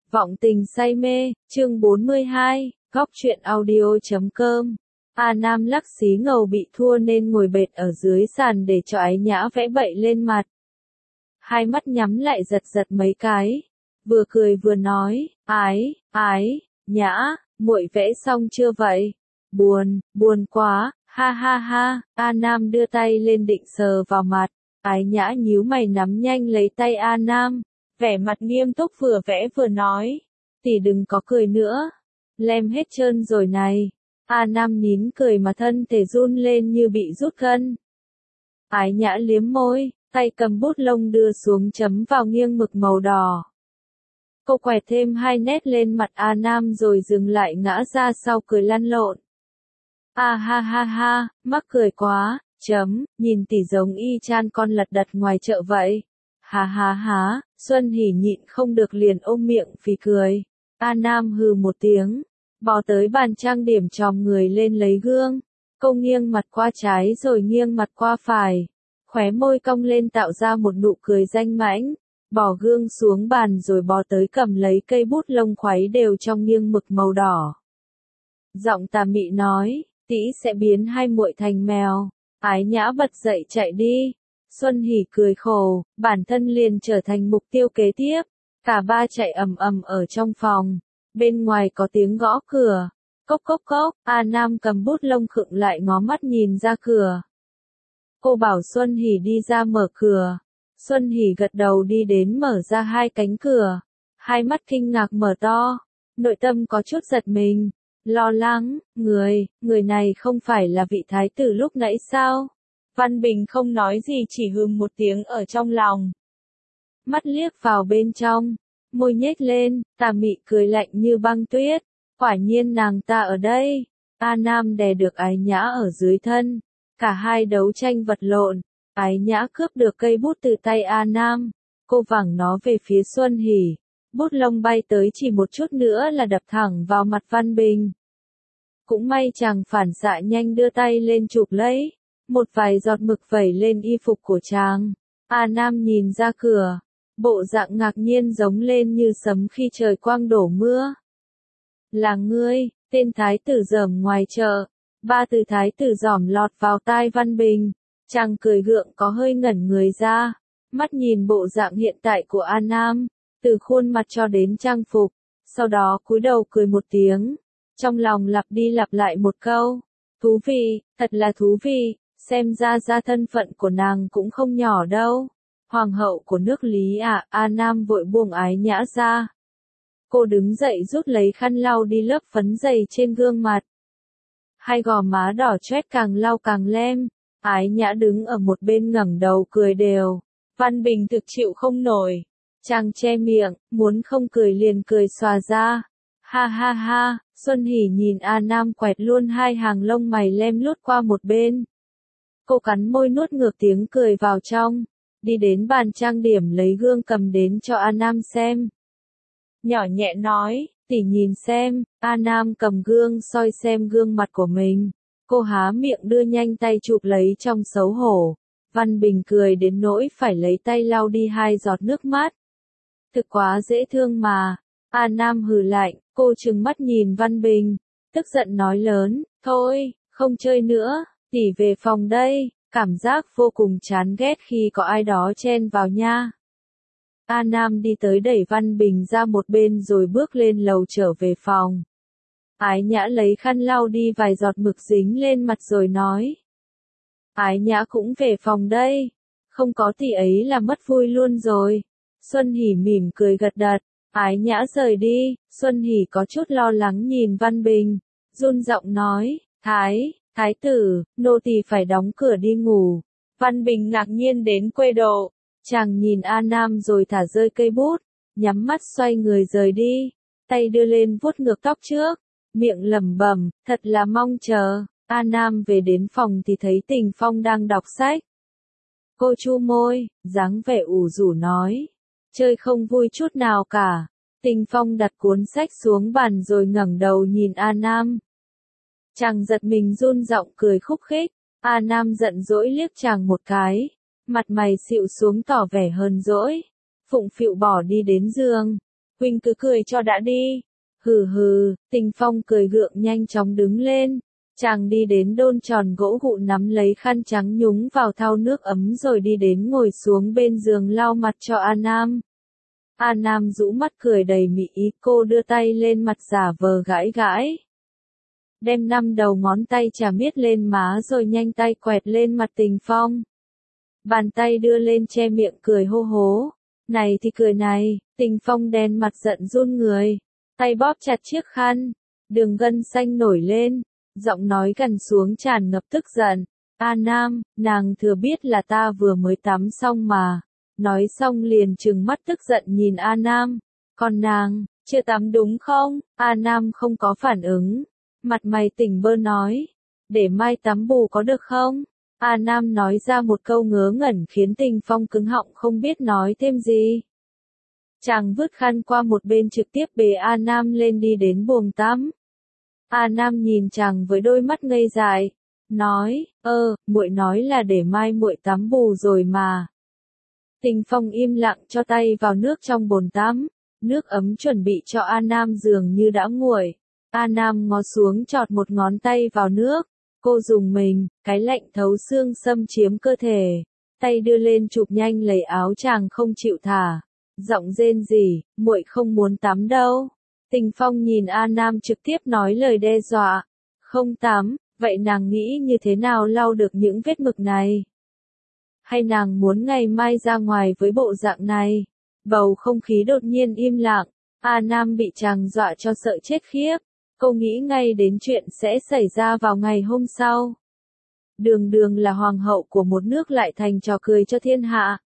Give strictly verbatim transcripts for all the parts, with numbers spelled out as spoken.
Vọng tình say mê, chương bốn mươi hai, góc truyện audio chấm com. A Nam lắc xí ngầu bị thua nên ngồi bệt ở dưới sàn để cho Ái Nhã vẽ bậy lên mặt. Hai mắt nhắm lại giật giật mấy cái, vừa cười vừa nói, ái, ái, Nhã, muội vẽ xong chưa vậy? Buồn, buồn quá, ha ha ha. A Nam đưa tay lên định sờ vào mặt, Ái Nhã nhíu mày nắm nhanh lấy tay A Nam, vẻ mặt nghiêm túc vừa vẽ vừa nói, tỷ đừng có cười nữa, lem hết trơn rồi này. A Nam nín cười mà thân thể run lên như bị rút gân. Ái Nhã liếm môi, tay cầm bút lông đưa xuống chấm vào nghiêng mực màu đỏ. Cô quẹt thêm hai nét lên mặt A Nam rồi dừng lại ngã ra sau cười lăn lộn. A ha ha ha, mắc cười quá, chấm, nhìn tỷ giống y chang con lật đật ngoài chợ vậy. Ha ha ha, Xuân Hỉ nhịn không được liền ôm miệng phì cười. A Nam hừ một tiếng, bò tới bàn trang điểm chòm người lên lấy gương. Cô nghiêng mặt qua trái rồi nghiêng mặt qua phải, khóe môi cong lên tạo ra một nụ cười danh mãnh, bỏ gương xuống bàn rồi bò tới cầm lấy cây bút lông khuấy đều trong nghiêng mực màu đỏ. Giọng tà mị nói, tỷ sẽ biến hai muội thành mèo. Ái Nhã bật dậy chạy đi. Xuân Hỉ cười khổ, bản thân liền trở thành mục tiêu kế tiếp. Cả ba chạy ầm ầm ở trong phòng. Bên ngoài có tiếng gõ cửa. Cốc cốc cốc, A Nam cầm bút lông khựng lại ngó mắt nhìn ra cửa. Cô bảo Xuân Hỉ đi ra mở cửa. Xuân Hỉ gật đầu đi đến mở ra hai cánh cửa. Hai mắt kinh ngạc mở to. Nội tâm có chút giật mình. Lo lắng, người, người này không phải là vị thái tử lúc nãy sao? Văn Bình không nói gì chỉ hừm một tiếng ở trong lòng. Mắt liếc vào bên trong, môi nhếch lên, tà mị cười lạnh như băng tuyết. Quả nhiên nàng ta ở đây. A Nam đè được Ái Nhã ở dưới thân. Cả hai đấu tranh vật lộn. Ái Nhã cướp được cây bút từ tay A Nam. Cô vẳng nó về phía Xuân Hỉ. Bút lông bay tới chỉ một chút nữa là đập thẳng vào mặt Văn Bình. Cũng may chàng phản xạ nhanh đưa tay lên chụp lấy. Một vài giọt mực vẩy lên y phục của chàng. A Nam nhìn ra cửa. Bộ dạng ngạc nhiên giống lên như sấm khi trời quang đổ mưa. Là ngươi, tên thái tử dởm ngoài chợ. Ba từ thái tử dỏm lọt vào tai Văn Bình. Chàng cười gượng có hơi ngẩn người ra. Mắt nhìn bộ dạng hiện tại của A Nam. Từ khuôn mặt cho đến trang phục. Sau đó cúi đầu cười một tiếng. Trong lòng lặp đi lặp lại một câu. Thú vị, thật là thú vị. Xem ra ra thân phận của nàng cũng không nhỏ đâu. Hoàng hậu của nước Lý à, A Nam vội buông Ái Nhã ra. Cô đứng dậy rút lấy khăn lau đi lớp phấn dày trên gương mặt. Hai gò má đỏ chét càng lau càng lem. Ái Nhã đứng ở một bên ngẩng đầu cười đều. Văn Bình thực chịu không nổi. Chàng che miệng, muốn không cười liền cười xòa ra. Ha ha ha, Xuân Hỉ nhìn A Nam quẹt luôn hai hàng lông mày lem lút qua một bên. Cô cắn môi nuốt ngược tiếng cười vào trong. Đi đến bàn trang điểm lấy gương cầm đến cho A Nam xem. Nhỏ nhẹ nói, tỷ nhìn xem. A Nam cầm gương soi xem gương mặt của mình. Cô há miệng đưa nhanh tay chụp lấy trong xấu hổ. Văn Bình cười đến nỗi phải lấy tay lau đi hai giọt nước mắt. Thực quá dễ thương mà. A Nam hừ lạnh, cô trừng mắt nhìn Văn Bình. Tức giận nói lớn, thôi, không chơi nữa, tỷ về phòng đây. Cảm giác vô cùng chán ghét khi có ai đó chen vào nha. A Nam đi tới đẩy Văn Bình ra một bên rồi bước lên lầu trở về phòng. Ái Nhã lấy khăn lau đi vài giọt mực dính lên mặt rồi nói. Ái Nhã cũng về phòng đây. Không có tỷ ấy là mất vui luôn rồi. Xuân Hỉ mỉm cười gật gật. Ái Nhã rời đi. Xuân Hỉ có chút lo lắng nhìn Văn Bình. Run giọng nói, Thái, Thái tử, nô tỳ phải đóng cửa đi ngủ. Văn Bình ngạc nhiên đến quê độ. Chàng nhìn A Nam rồi thả rơi cây bút. Nhắm mắt xoay người rời đi. Tay đưa lên vuốt ngược tóc trước. Miệng lẩm bẩm, thật là mong chờ. A Nam về đến phòng thì thấy Tình Phong đang đọc sách. Cô chu môi, dáng vẻ ủ rũ nói. Chơi không vui chút nào cả. Tình Phong đặt cuốn sách xuống bàn rồi ngẩng đầu nhìn A Nam. Chàng giật mình run giọng cười khúc khích. A Nam giận dỗi liếc chàng một cái. Mặt mày xịu xuống tỏ vẻ hờn dỗi. Phụng phịu bỏ đi đến giường. huynh cứ cười cho đã đi. Hừ hừ, Tình Phong cười gượng nhanh chóng đứng lên. Chàng đi đến đôn tròn gỗ gụ nắm lấy khăn trắng nhúng vào thau nước ấm rồi đi đến ngồi xuống bên giường lau mặt cho A Nam. A Nam rũ mắt cười đầy mị ý, cô đưa tay lên mặt giả vờ gãi gãi. Đem năm đầu ngón tay chà miết lên má rồi nhanh tay quẹt lên mặt Tình Phong. Bàn tay đưa lên che miệng cười hô hố. Này thì cười này, Tình Phong đen mặt giận run người. Tay bóp chặt chiếc khăn. Đường gân xanh nổi lên. Giọng nói gần xuống tràn ngập tức giận. A Nam, nàng thừa biết là ta vừa mới tắm xong mà. Nói xong liền trừng mắt tức giận nhìn A Nam. Còn nàng, chưa tắm đúng không? A Nam không có phản ứng. Mặt mày tỉnh bơ nói. Để mai tắm bù có được không? A Nam nói ra một câu ngớ ngẩn khiến Tình Phong cứng họng không biết nói thêm gì. Chàng vứt khăn qua một bên trực tiếp bế A Nam lên đi đến buồng tắm. A Nam nhìn chàng với đôi mắt ngây dại, nói, ơ, muội nói là để mai muội tắm bù rồi mà. Tình Phong im lặng cho tay vào nước trong bồn tắm, nước ấm chuẩn bị cho A Nam dường như đã nguội. A Nam ngó xuống chọt một ngón tay vào nước, cô dùng mình, cái lạnh thấu xương xâm chiếm cơ thể, tay đưa lên chụp nhanh lấy áo chàng không chịu thả, giọng rên rỉ, muội không muốn tắm đâu. Tình Phong nhìn A Nam trực tiếp nói lời đe dọa, không tắm, vậy nàng nghĩ như thế nào lau được những vết mực này? Hay nàng muốn ngày mai ra ngoài với bộ dạng này? Bầu không khí đột nhiên im lặng, A Nam bị chàng dọa cho sợ chết khiếp, cô nghĩ ngay đến chuyện sẽ xảy ra vào ngày hôm sau. Đường đường là hoàng hậu của một nước lại thành trò cười cho thiên hạ.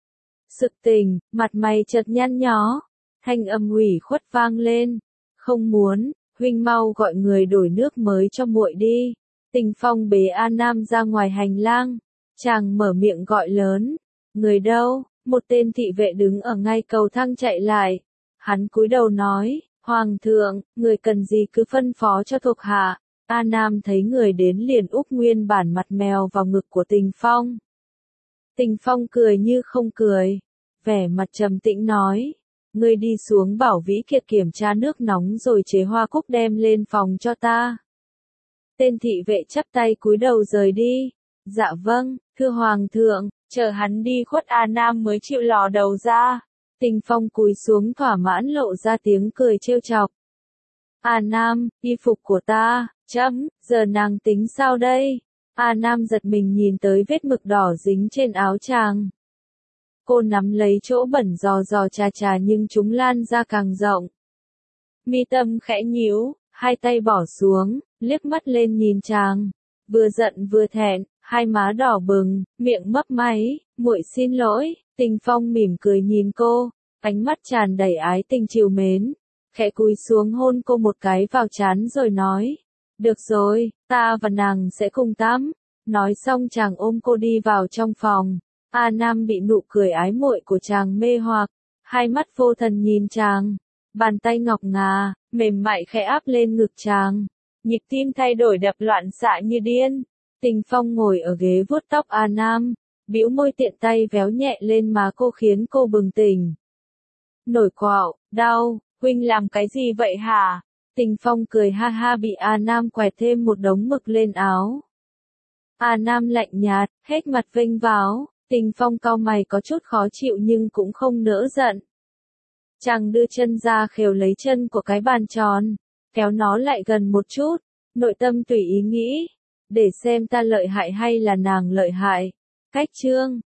Sực tỉnh, mặt mày chợt nhăn nhó. Thanh âm ủy khuất vang lên, không muốn, huynh mau gọi người đổi nước mới cho muội đi. Tình Phong bế A Nam ra ngoài hành lang, chàng mở miệng gọi lớn, người đâu? Một tên thị vệ đứng ở ngay cầu thang chạy lại, hắn cúi đầu nói, hoàng thượng, người cần gì cứ phân phó cho thuộc hạ. A Nam thấy người đến liền úp nguyên bản mặt mèo vào ngực của Tình Phong. Tình Phong cười như không cười, vẻ mặt trầm tĩnh nói. Ngươi đi xuống bảo Vĩ Kiệt kiểm tra nước nóng rồi chế hoa cúc đem lên phòng cho ta. Tên thị vệ chắp tay cúi đầu rời đi. Dạ vâng, thưa hoàng thượng, chờ hắn đi khuất A Nam mới chịu lò đầu ra. Tình Phong cúi xuống thỏa mãn lộ ra tiếng cười trêu chọc. A Nam, y phục của ta, chấm, giờ nàng tính sao đây? A Nam giật mình nhìn tới vết mực đỏ dính trên áo chàng. Cô nắm lấy chỗ bẩn dò dò chà chà nhưng chúng lan ra càng rộng. Mi tâm khẽ nhíu, hai tay bỏ xuống, liếc mắt lên nhìn chàng. Vừa giận vừa thẹn, hai má đỏ bừng, miệng mấp máy, muội xin lỗi. Tình Phong mỉm cười nhìn cô, ánh mắt tràn đầy ái tình trìu mến. Khẽ cúi xuống hôn cô một cái vào trán rồi nói. Được rồi, ta và nàng sẽ cùng tắm. Nói xong chàng ôm cô đi vào trong phòng. A Nam bị nụ cười ái muội của chàng mê hoặc, hai mắt vô thần nhìn chàng, bàn tay ngọc ngà, mềm mại khẽ áp lên ngực chàng, nhịp tim thay đổi đập loạn xạ như điên. Tình Phong ngồi ở ghế vuốt tóc A Nam, bĩu môi tiện tay véo nhẹ lên má cô khiến cô bừng tỉnh. Nổi quạo, đau, huynh làm cái gì vậy hả? Tình Phong cười ha ha bị A Nam quẹt thêm một đống mực lên áo. A Nam lạnh nhạt, hết mặt vênh váo. Tình Phong cau mày có chút khó chịu nhưng cũng không nỡ giận. Chàng đưa chân ra khều lấy chân của cái bàn tròn, kéo nó lại gần một chút, nội tâm tùy ý nghĩ, để xem ta lợi hại hay là nàng lợi hại. Cách chương